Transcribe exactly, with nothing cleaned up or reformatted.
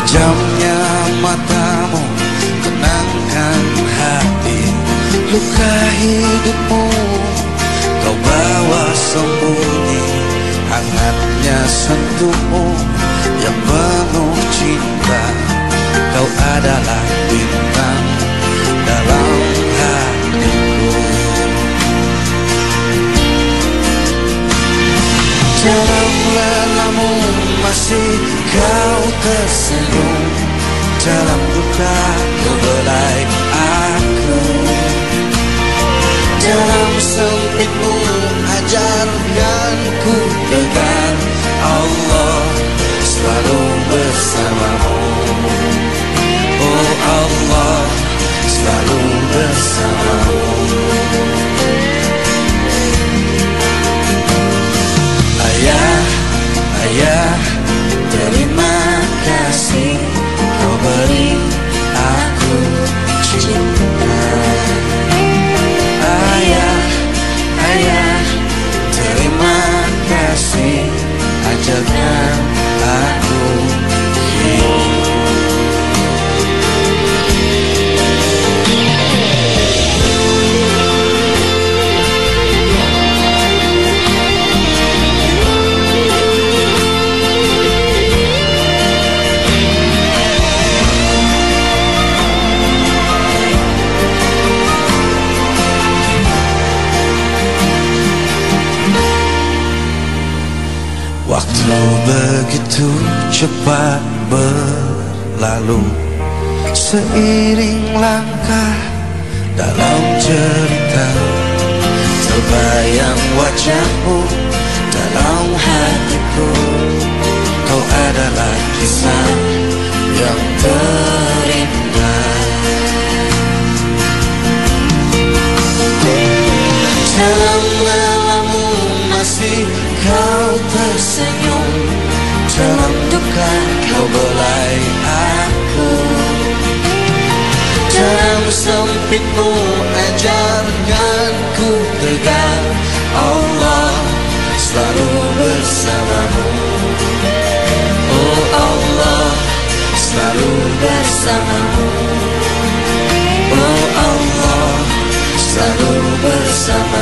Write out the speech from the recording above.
Tajamnya matamu kenangkan hati, luka hidupmu kau bawa sembunyi. Hangatnya sentuhmu yang penuh cinta, kau adalah bintang dalam hatiku. Dalam lelamu masih kau tersenyum, dalam duka kau belai aku. Dalam sempitmu ajarkan ku tegar, Allah selalu bersamamu. Oh Allah selalu bersamamu. Ayah, ayah, terima kasih kau beri aku cinta. Ayah, ayah, terima kasih ajarkan aku hidup. Waktu begitu cepat berlalu, seiring langkah dalam cerita. Terbayang wajahmu dalam hatiku, kau adalah kisah yang terindah. Dalam lelamu masih kau tersenyum, dalam duka kau belai aku. Dalam sempitmu ajarkan ku tegar, Allah selalu bersamamu. Oh Allah selalu bersamamu. Oh Allah selalu bersamamu.